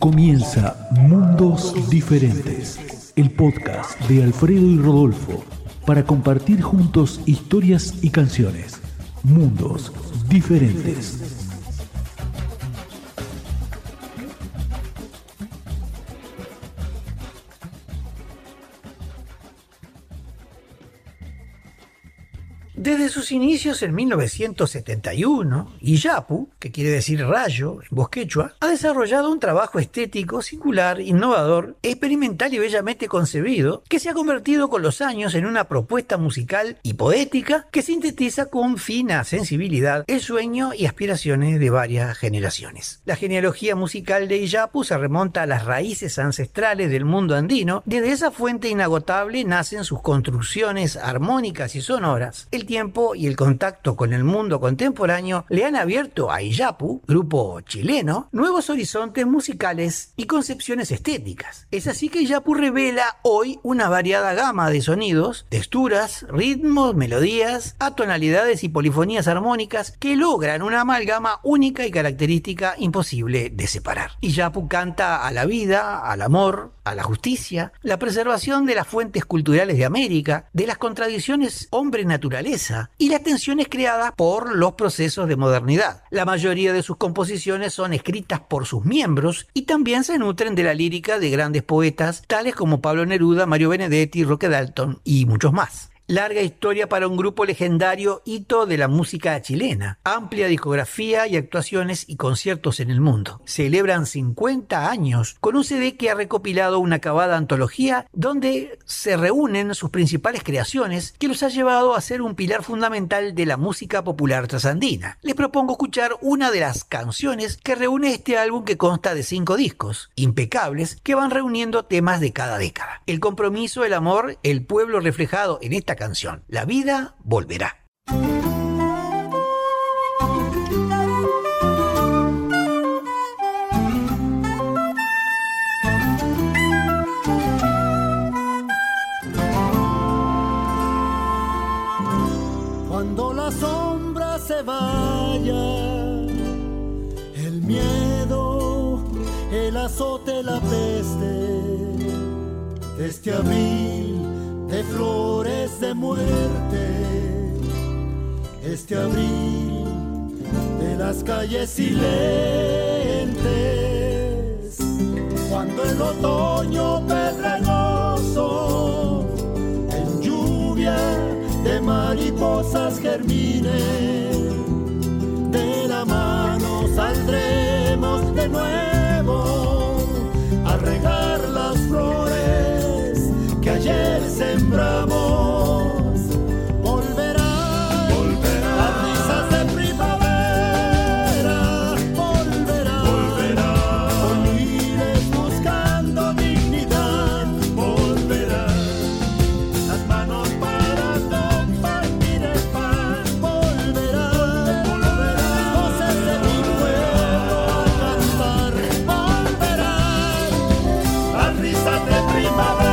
Comienza Mundos Diferentes, el podcast de Alfredo y Rodolfo, para compartir juntos historias y canciones. Mundos Diferentes. Desde sus inicios en 1971, Iyapu, que quiere decir rayo en voz quechua, ha desarrollado un trabajo estético singular, innovador, experimental y bellamente concebido, que se ha convertido con los años en una propuesta musical y poética que sintetiza con fina sensibilidad el sueño y aspiraciones de varias generaciones. La genealogía musical de Iyapu se remonta a las raíces ancestrales del mundo andino. Desde esa fuente inagotable nacen sus construcciones armónicas y sonoras. El tiempo y el contacto con el mundo contemporáneo le han abierto a Iyapu, grupo chileno, nuevos horizontes musicales y concepciones estéticas. Es así que Iyapu revela hoy una variada gama de sonidos, texturas, ritmos, melodías, atonalidades y polifonías armónicas que logran una amalgama única y característica imposible de separar. Iyapu canta a la vida, al amor, a la justicia, la preservación de las fuentes culturales de América, de las contradicciones hombre-naturaleza y las tensiones creadas por los procesos de modernidad. La mayoría de sus composiciones son escritas por sus miembros y también se nutren de la lírica de grandes poetas tales como Pablo Neruda, Mario Benedetti, Roque Dalton y muchos más. Larga historia para un grupo legendario, hito de la música chilena. Amplia discografía y actuaciones y conciertos en el mundo. Celebran 50 años con un CD que ha recopilado una acabada antología donde se reúnen sus principales creaciones que los ha llevado a ser un pilar fundamental de la música popular trasandina. Les propongo escuchar una de las canciones que reúne este álbum que consta de 5 discos, impecables, que van reuniendo temas de cada década. El compromiso, el amor, el pueblo reflejado en esta canción. La vida volverá. Cuando la sombra se vaya, el miedo, el azote, la peste, de este abril de flores de muerte, este abril de las calles silentes, cuando el otoño pedregoso en lluvia de mariposas germine, de la mano saldremos de nuevo a regar las flores que ayer sembramos. Volverán, volverán las risas de primavera, volverán con miles buscando dignidad, volverán las manos para compartir el pan, volverán las voces de mi pueblo a cantar, volverán las risas de primavera.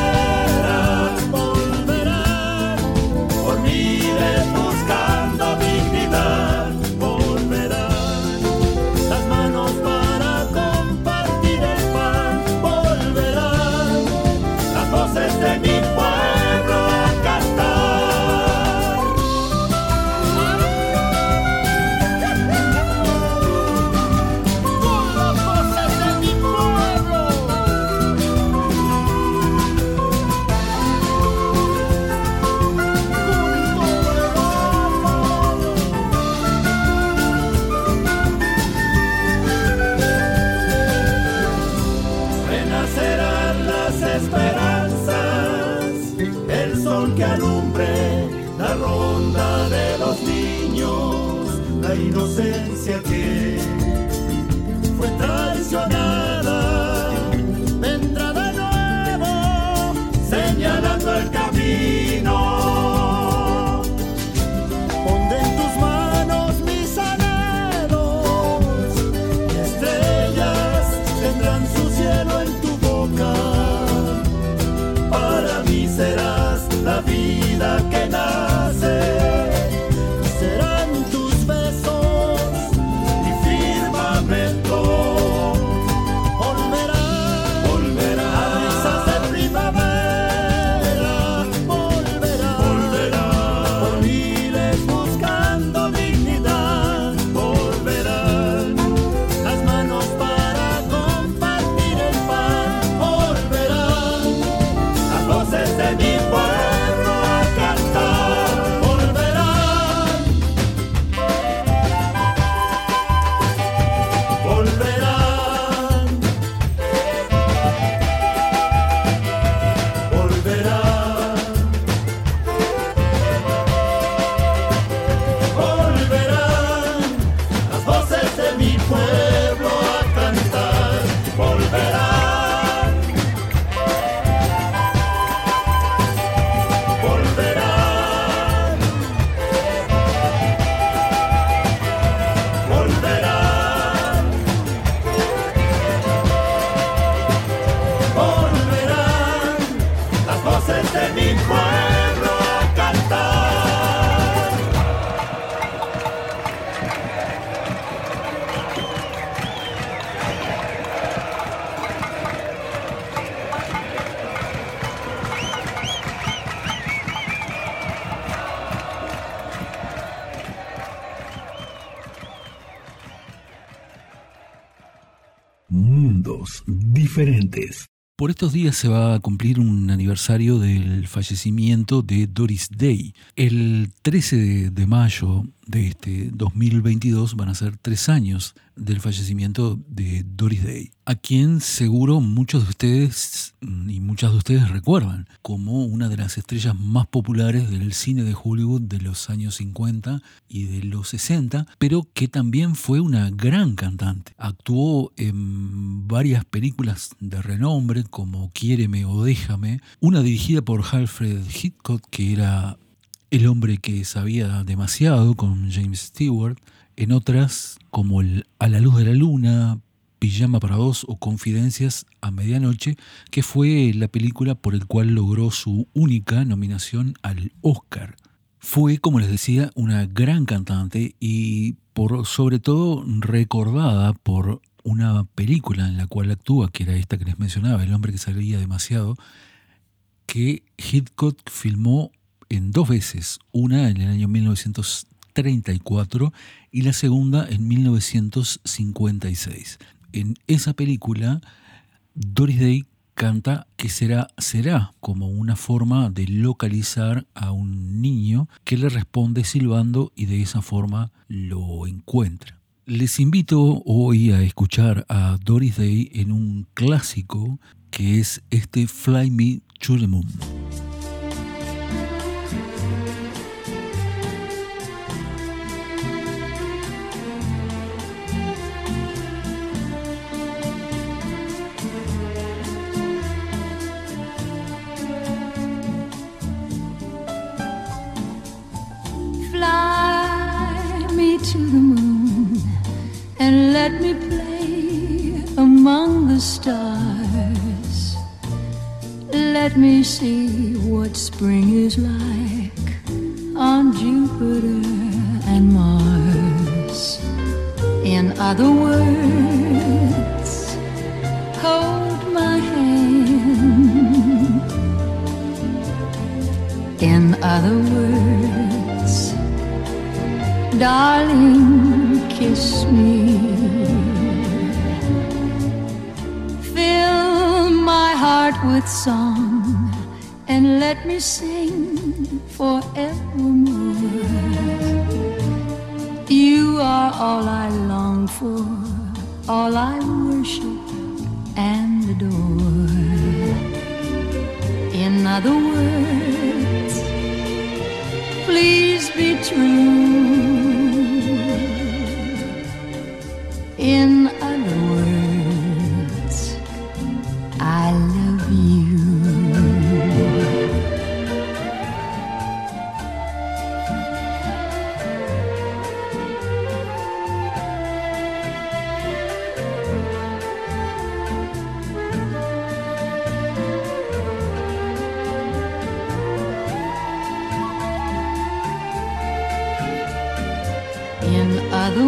La inocencia que fue traicionada vendrá de nuevo señalando el camino. Pon en tus manos mis anhelos y estrellas tendrán su cielo en tu boca. Para mí serás la vida que nace. Serán tus besos mi firmamento. diferentes. Por estos días se va a cumplir un aniversario del fallecimiento de Doris Day. El 13 de mayo de este 2022 van a ser 3 años del fallecimiento de Doris Day, a quien seguro muchos de ustedes y muchas de ustedes recuerdan como una de las estrellas más populares del cine de Hollywood de los años 50 y de los 60, pero que también fue una gran cantante. Actuó en varias películas de renombre como Quiéreme o Déjame, una dirigida por Alfred Hitchcock, que era El hombre que sabía demasiado, con James Stewart, en otras como A la luz de la luna, Pijama para dos o Confidencias a medianoche, que fue la película por el cual logró su única nominación al Oscar. Fue, como les decía, una gran cantante y sobre todo recordada por una película en la cual actúa, que era esta que les mencionaba, El hombre que sabía demasiado, que Hitchcock filmó en 2 veces, una en el año 1934 y la segunda en 1956. En esa película, Doris Day canta que será como una forma de localizar a un niño que le responde silbando y de esa forma lo encuentra. Les invito hoy a escuchar a Doris Day en un clásico que es este Fly Me to the Moon. To the moon and let me play among the stars. Let me see what spring is like on Jupiter and Mars. In other words, hold my hand. In other words, darling, kiss me. Fill my heart with song and let me sing forevermore. You are all I long for, all I worship and adore. In other words, please be true. In other words, I love you. In other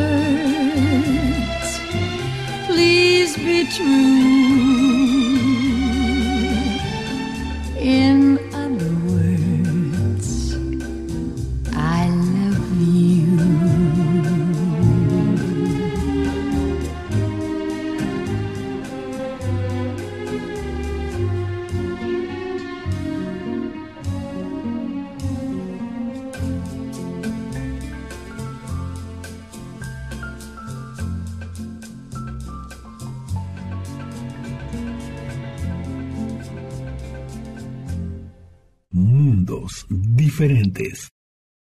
words, please be true. In other words, I love you. Mundos diferentes.